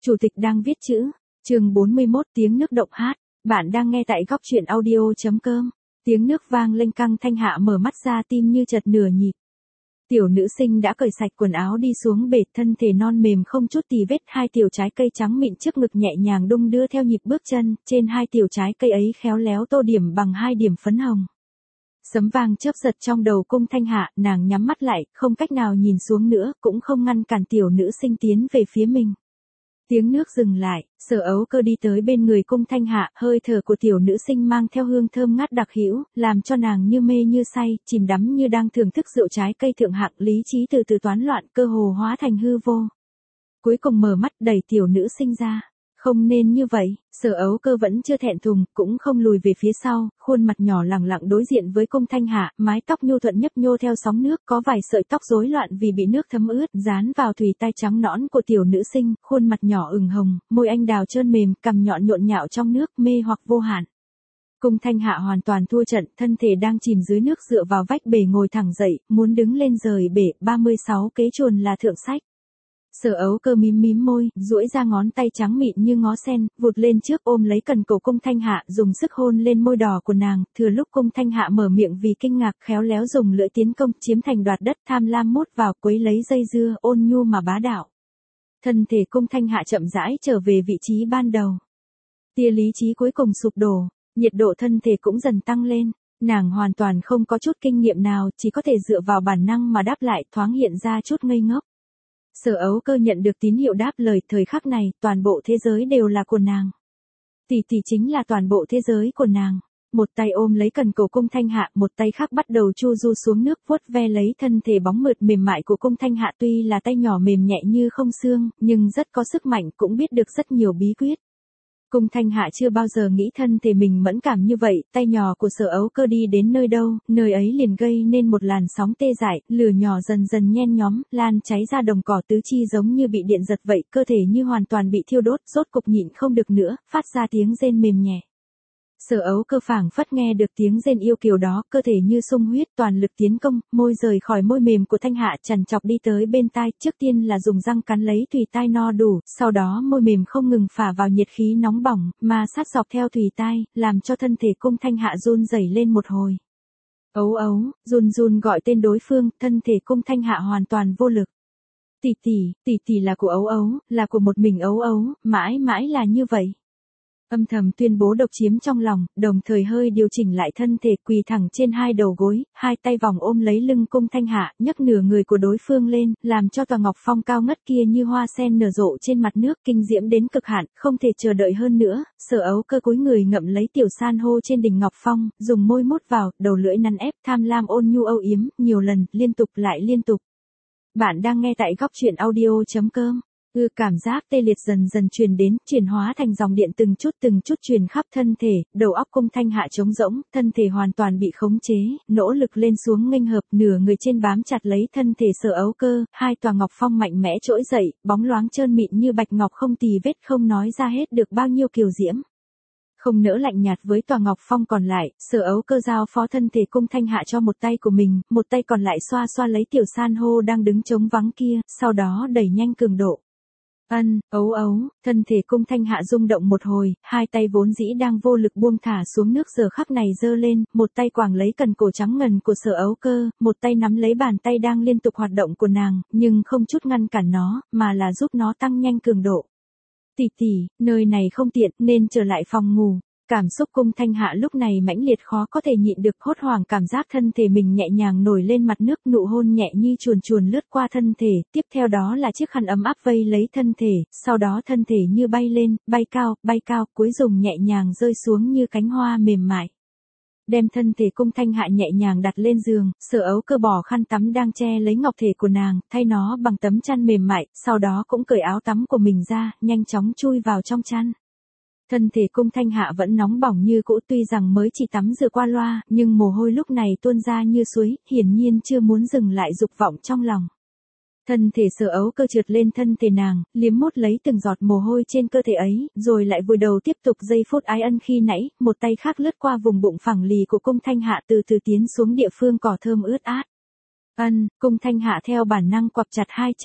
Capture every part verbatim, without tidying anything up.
Chủ tịch đang viết chữ. Chương bốn mươi mốt tiếng nước động hát. Bạn đang nghe tại góc truyện audio.com. Tiếng nước vang lênh căng, Thanh Hạ mở mắt ra, tim như chật nửa nhịp. Tiểu nữ sinh đã cởi sạch quần áo đi xuống bệt, thân thể non mềm không chút tì vết, hai tiểu trái cây trắng mịn trước ngực nhẹ nhàng đung đưa theo nhịp bước chân, trên hai tiểu trái cây ấy khéo léo tô điểm bằng hai điểm phấn hồng. Sấm vang chớp giật trong đầu Cung Thanh Hạ, nàng nhắm mắt lại, không cách nào nhìn xuống nữa, cũng không ngăn cản tiểu nữ sinh tiến về phía mình. Tiếng nước dừng lại, Sở Ấu Cơ đi tới bên người Cung Thanh Hạ, hơi thở của tiểu nữ sinh mang theo hương thơm ngát đặc hữu, làm cho nàng như mê như say, chìm đắm như đang thưởng thức rượu trái cây thượng hạng, lý trí từ từ toán loạn, cơ hồ hóa thành hư vô. Cuối cùng mở mắt đẩy tiểu nữ sinh ra. Không nên như vậy, Sở Ấu Cơ vẫn chưa thẹn thùng, cũng không lùi về phía sau, khuôn mặt nhỏ lẳng lặng đối diện với Cung Thanh Hạ, mái tóc nhu thuận nhấp nhô theo sóng nước, có vài sợi tóc rối loạn vì bị nước thấm ướt, dán vào thùy tai trắng nõn của tiểu nữ sinh, khuôn mặt nhỏ ửng hồng, môi anh đào trơn mềm, cằm nhọn nhộn nhạo trong nước, mê hoặc vô hạn. Cung Thanh Hạ hoàn toàn thua trận, thân thể đang chìm dưới nước dựa vào vách bể ngồi thẳng dậy, muốn đứng lên rời bể, ba mươi sáu kế chuồn là thượng sách. Sở Ấu Cơ mím mím môi, duỗi ra ngón tay trắng mịn như ngó sen, vụt lên trước ôm lấy cần cổ Cung Thanh Hạ, dùng sức hôn lên môi đỏ của nàng, thừa lúc Cung Thanh Hạ mở miệng vì kinh ngạc, khéo léo dùng lưỡi tiến công, chiếm thành đoạt đất, tham lam mút vào, quấy lấy dây dưa, ôn nhu mà bá đạo. Thân thể Cung Thanh Hạ chậm rãi trở về vị trí ban đầu. Tia lý trí cuối cùng sụp đổ, nhiệt độ thân thể cũng dần tăng lên. Nàng hoàn toàn không có chút kinh nghiệm nào, chỉ có thể dựa vào bản năng mà đáp lại, thoáng hiện ra chút ngây ngốc. Sở Ấu Cơ nhận được tín hiệu đáp lời, thời khắc này, toàn bộ thế giới đều là của nàng. Tỷ tỷ chính là toàn bộ thế giới của nàng. Một tay ôm lấy cần cổ Cung Thanh Hạ, một tay khác bắt đầu chu du xuống nước, vuốt ve lấy thân thể bóng mượt mềm mại của Cung Thanh Hạ, tuy là tay nhỏ mềm nhẹ như không xương, nhưng rất có sức mạnh, cũng biết được rất nhiều bí quyết. Cung Thanh Hạ chưa bao giờ nghĩ thân thể mình mẫn cảm như vậy, tay nhỏ của Sở Ấu Cơ đi đến nơi đâu, nơi ấy liền gây nên một làn sóng tê dại, lửa nhỏ dần dần nhen nhóm, lan cháy ra đồng cỏ tứ chi giống như bị điện giật vậy, cơ thể như hoàn toàn bị thiêu đốt, rốt cục nhịn không được nữa, phát ra tiếng rên mềm nhẹ. Sở Ấu Cơ phảng phất nghe được tiếng rên yêu kiều đó, cơ thể như sung huyết, toàn lực tiến công, môi rời khỏi môi mềm của Thanh Hạ, chằn chọc đi tới bên tai, trước tiên là dùng răng cắn lấy thùy tai no đủ, sau đó môi mềm không ngừng phả vào nhiệt khí nóng bỏng, mà sát dọc theo thùy tai, làm cho thân thể Cung Thanh Hạ run rẩy lên một hồi. Ấu ấu, run run gọi tên đối phương, thân thể Cung Thanh Hạ hoàn toàn vô lực. Tỷ tỷ, tỷ tỷ là của Ấu ấu, là của một mình Ấu ấu, mãi mãi là như vậy. Âm thầm tuyên bố độc chiếm trong lòng, đồng thời hơi điều chỉnh lại thân thể, quỳ thẳng trên hai đầu gối, hai tay vòng ôm lấy lưng Cung Thanh Hạ, nhấc nửa người của đối phương lên, làm cho tòa ngọc phong cao ngất kia như hoa sen nở rộ trên mặt nước, kinh diễm đến cực hạn, không thể chờ đợi hơn nữa. Sở Ấu Cơ cúi người ngậm lấy tiểu san hô trên đỉnh ngọc phong, dùng môi mút vào, đầu lưỡi nắn ép, tham lam ôn nhu âu yếm, nhiều lần, liên tục lại liên tục. Bạn đang nghe tại góc truyện audio.com. Ừ, cảm giác tê liệt dần dần truyền đến, chuyển hóa thành dòng điện từng chút từng chút truyền khắp thân thể, đầu óc Cung Thanh Hạ trống rỗng, thân thể hoàn toàn bị khống chế, nỗ lực lên xuống nghênh hợp, nửa người trên bám chặt lấy thân thể Sở Ấu Cơ, hai tòa ngọc phong mạnh mẽ trỗi dậy, bóng loáng trơn mịn như bạch ngọc không tì vết, không nói ra hết được bao nhiêu kiều diễm. Không nỡ lạnh nhạt với tòa ngọc phong còn lại, Sở Ấu Cơ giao phó thân thể Cung Thanh Hạ cho một tay của mình, một tay còn lại xoa xoa lấy tiểu san hô đang đứng trống vắng kia, sau đó đẩy nhanh cường độ. Ân, ấu ấu, thân thể Cung Thanh Hạ rung động một hồi, hai tay vốn dĩ đang vô lực buông thả xuống nước giờ khắc này giơ lên, một tay quàng lấy cần cổ trắng ngần của Sở Ấu Cơ, một tay nắm lấy bàn tay đang liên tục hoạt động của nàng, nhưng không chút ngăn cản nó, mà là giúp nó tăng nhanh cường độ. Tỷ tỷ, nơi này không tiện, nên trở lại phòng ngủ. Cảm xúc Cung Thanh Hạ lúc này mãnh liệt khó có thể nhịn được, hốt hoảng cảm giác thân thể mình nhẹ nhàng nổi lên mặt nước, nụ hôn nhẹ như chuồn chuồn lướt qua thân thể, tiếp theo đó là chiếc khăn ấm áp vây lấy thân thể, sau đó thân thể như bay lên, bay cao, bay cao, cuối cùng nhẹ nhàng rơi xuống như cánh hoa mềm mại. Đem thân thể Cung Thanh Hạ nhẹ nhàng đặt lên giường, Sở Ấu Cơ bỏ khăn tắm đang che lấy ngọc thể của nàng, thay nó bằng tấm chăn mềm mại, sau đó cũng cởi áo tắm của mình ra, nhanh chóng chui vào trong chăn. Thân thể Cung Thanh Hạ vẫn nóng bỏng như cũ, tuy rằng mới chỉ tắm rửa qua loa, nhưng mồ hôi lúc này tuôn ra như suối, hiển nhiên chưa muốn dừng lại dục vọng trong lòng. Thân thể Sở Ấu Cơ trượt lên thân thể nàng, liếm mút lấy từng giọt mồ hôi trên cơ thể ấy, rồi lại vùi đầu tiếp tục giây phút ái ân khi nãy, một tay khác lướt qua vùng bụng phẳng lì của Cung Thanh Hạ từ từ tiến xuống địa phương cỏ thơm ướt át. Ân, Cung Thanh Hạ theo bản năng quặp chặt hai chân.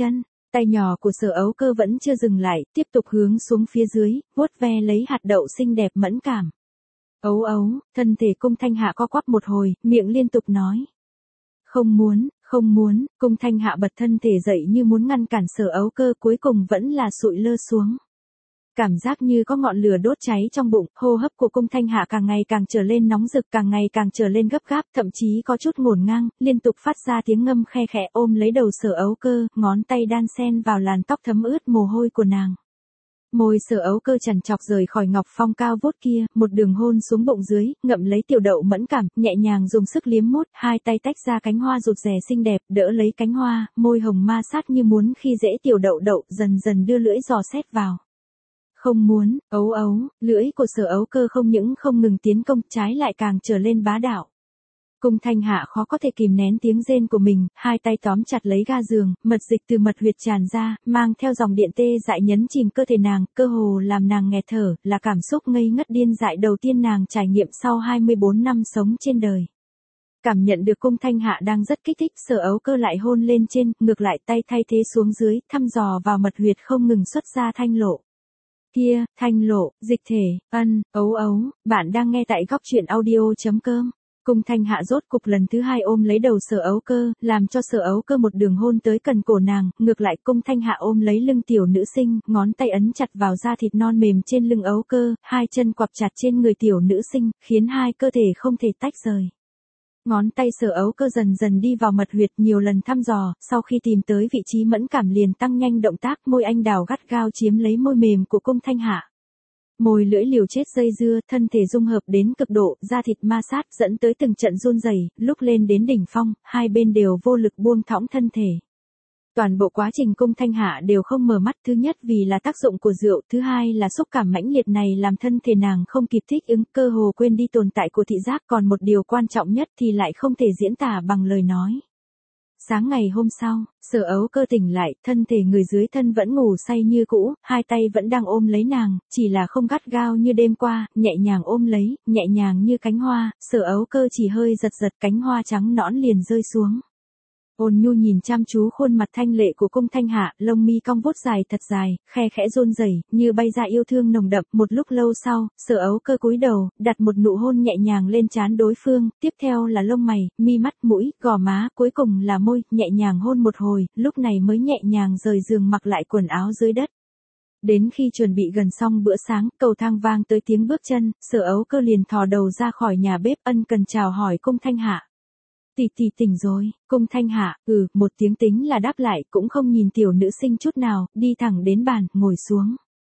Tay nhỏ của Sở Ấu Cơ vẫn chưa dừng lại, tiếp tục hướng xuống phía dưới, vuốt ve lấy hạt đậu xinh đẹp mẫn cảm. Ấu ấu, thân thể Cung Thanh Hạ co quắp một hồi, miệng liên tục nói. Không muốn, không muốn, Cung Thanh Hạ bật thân thể dậy như muốn ngăn cản Sở Ấu Cơ, cuối cùng vẫn là sụi lơ xuống. Cảm giác như có ngọn lửa đốt cháy trong bụng, hô hấp của Cung Thanh Hạ càng ngày càng trở lên nóng rực, càng ngày càng trở lên gấp gáp, thậm chí có chút ngổn ngang, liên tục phát ra tiếng ngâm khe khẽ, ôm lấy đầu Sở Ấu Cơ, ngón tay đan xen vào làn tóc thấm ướt mồ hôi của nàng. Môi Sở Ấu Cơ chằn chọc rời khỏi ngọc phong cao vút kia, một đường hôn xuống bụng dưới, ngậm lấy tiểu đậu mẫn cảm, nhẹ nhàng dùng sức liếm mút, hai tay tách ra cánh hoa rụt rè xinh đẹp, đỡ lấy cánh hoa, môi hồng ma sát như muốn khi dễ tiểu đậu đậu, dần dần đưa lưỡi dò xét vào. Không muốn, ấu ấu, lưỡi của Sở Ấu Cơ không những không ngừng tiến công, trái lại càng trở lên bá đạo. Cung Thanh Hạ khó có thể kìm nén tiếng rên của mình, hai tay tóm chặt lấy ga giường, mật dịch từ mật huyệt tràn ra, mang theo dòng điện tê dại nhấn chìm cơ thể nàng, cơ hồ làm nàng nghẹt thở, là cảm xúc ngây ngất điên dại đầu tiên nàng trải nghiệm sau hai mươi bốn năm sống trên đời. Cảm nhận được Cung Thanh Hạ đang rất kích thích, Sở Ấu Cơ lại hôn lên trên, ngược lại tay thay thế xuống dưới, thăm dò vào mật huyệt không ngừng xuất ra thanh lộ. Kia, thanh lộ, dịch thể, ân, ấu ấu, bạn đang nghe tại góc truyện audio.com. Cung Thanh Hạ rốt cục lần thứ hai ôm lấy đầu Sở Ấu Cơ, làm cho Sở Ấu Cơ một đường hôn tới cần cổ nàng, ngược lại Cung Thanh Hạ ôm lấy lưng tiểu nữ sinh, ngón tay ấn chặt vào da thịt non mềm trên lưng Ấu Cơ, hai chân quặp chặt trên người tiểu nữ sinh, khiến hai cơ thể không thể tách rời. Ngón tay Sở Ấu Cơ dần dần đi vào mật huyệt, nhiều lần thăm dò, sau khi tìm tới vị trí mẫn cảm liền tăng nhanh động tác, môi anh đào gắt gao chiếm lấy môi mềm của Cung Thanh Hạ. Môi lưỡi liều chết dây dưa, thân thể dung hợp đến cực độ, da thịt ma sát dẫn tới từng trận run rẩy, lúc lên đến đỉnh phong, hai bên đều vô lực buông thõng thân thể. Toàn bộ quá trình Cung Thanh Hạ đều không mở mắt, thứ nhất vì là tác dụng của rượu, thứ hai là xúc cảm mãnh liệt này làm thân thể nàng không kịp thích ứng, cơ hồ quên đi tồn tại của thị giác, còn một điều quan trọng nhất thì lại không thể diễn tả bằng lời nói. Sáng ngày hôm sau, Sở Ấu Cơ tỉnh lại, thân thể người dưới thân vẫn ngủ say như cũ, hai tay vẫn đang ôm lấy nàng, chỉ là không gắt gao như đêm qua, nhẹ nhàng ôm lấy, nhẹ nhàng như cánh hoa, Sở Ấu Cơ chỉ hơi giật giật cánh hoa trắng nõn liền rơi xuống. Ôn nhu nhìn chăm chú khuôn mặt thanh lệ của Cung Thanh Hạ, lông mi cong vuốt dài thật dài, khe khẽ run rẩy, như bay ra yêu thương nồng đậm. Một lúc lâu sau, Sở Ấu Cơ cúi đầu, đặt một nụ hôn nhẹ nhàng lên trán đối phương, tiếp theo là lông mày, mi mắt, mũi, gò má, cuối cùng là môi, nhẹ nhàng hôn một hồi, lúc này mới nhẹ nhàng rời giường mặc lại quần áo dưới đất. Đến khi chuẩn bị gần xong bữa sáng, cầu thang vang tới tiếng bước chân, Sở Ấu Cơ liền thò đầu ra khỏi nhà bếp, ân cần chào hỏi Cung Thanh Hạ. Tỷ tỷ tỉnh rồi, Cung Thanh Hạ, ừ, một tiếng tính là đáp lại, cũng không nhìn tiểu nữ sinh chút nào, đi thẳng đến bàn, ngồi xuống.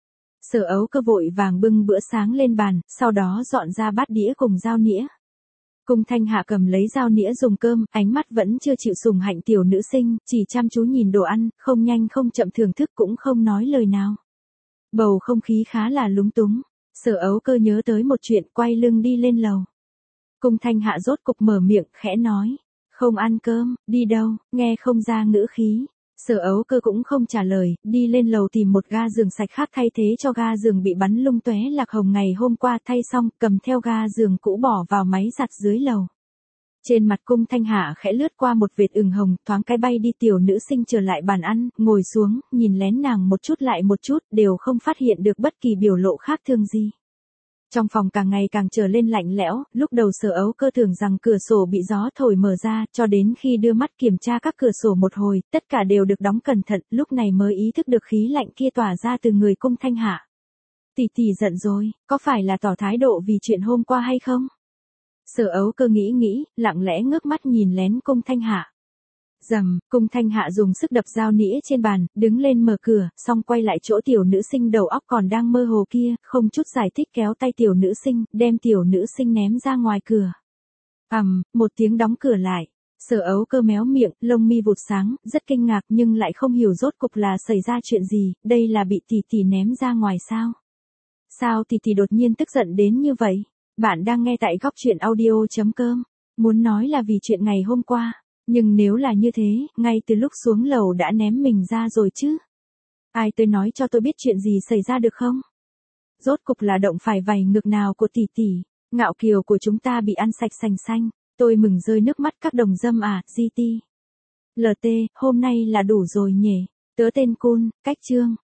Sở Ấu Cơ vội vàng bưng bữa sáng lên bàn, sau đó dọn ra bát đĩa cùng dao nĩa. Cung Thanh Hạ cầm lấy dao nĩa dùng cơm, ánh mắt vẫn chưa chịu sủng hạnh tiểu nữ sinh, chỉ chăm chú nhìn đồ ăn, không nhanh không chậm thưởng thức cũng không nói lời nào. Bầu không khí khá là lúng túng, Sở Ấu Cơ nhớ tới một chuyện, quay lưng đi lên lầu. Cung Thanh Hạ rốt cục mở miệng, khẽ nói, không ăn cơm, đi đâu, nghe không ra ngữ khí. Sở Ấu Cơ cũng không trả lời, đi lên lầu tìm một ga giường sạch khác thay thế cho ga giường bị bắn lung tóe lạc hồng ngày hôm qua, thay xong, cầm theo ga giường cũ bỏ vào máy giặt dưới lầu. Trên mặt Cung Thanh Hạ khẽ lướt qua một vệt ửng hồng, thoáng cái bay đi, tiểu nữ sinh trở lại bàn ăn, ngồi xuống, nhìn lén nàng một chút lại một chút, đều không phát hiện được bất kỳ biểu lộ khác thường gì. Trong phòng càng ngày càng trở lên lạnh lẽo, lúc đầu Sở Ấu Cơ tưởng rằng cửa sổ bị gió thổi mở ra, cho đến khi đưa mắt kiểm tra các cửa sổ một hồi, tất cả đều được đóng cẩn thận, lúc này mới ý thức được khí lạnh kia tỏa ra từ người Cung Thanh Hạ. Tỷ tỷ giận rồi, có phải là tỏ thái độ vì chuyện hôm qua hay không? Sở Ấu Cơ nghĩ nghĩ, lặng lẽ ngước mắt nhìn lén Cung Thanh Hạ. Rầm, Cung Thanh Hạ dùng sức đập dao nĩa trên bàn, đứng lên mở cửa, xong quay lại chỗ tiểu nữ sinh đầu óc còn đang mơ hồ kia, không chút giải thích kéo tay tiểu nữ sinh, đem tiểu nữ sinh ném ra ngoài cửa. Ầm, um, một tiếng đóng cửa lại. Sở Ấu Cơ méo miệng, lông mi vụt sáng, rất kinh ngạc nhưng lại không hiểu rốt cục là xảy ra chuyện gì, đây là bị tỷ tỷ ném ra ngoài sao? Sao tỷ tỷ đột nhiên tức giận đến như vậy? Bạn đang nghe tại góc truyện audio.com, muốn nói là vì chuyện ngày hôm qua. Nhưng nếu là như thế, ngay từ lúc xuống lầu đã ném mình ra rồi chứ. Ai tới nói cho tôi biết chuyện gì xảy ra được không? Rốt cục là động phải vảy ngược nào của tỷ tỷ, ngạo kiều của chúng ta bị ăn sạch sành xanh, tôi mừng rơi nước mắt các đồng dâm à, giê tê. lờ tê, hôm nay là đủ rồi nhỉ. Tớ tên Kun, cách Trương.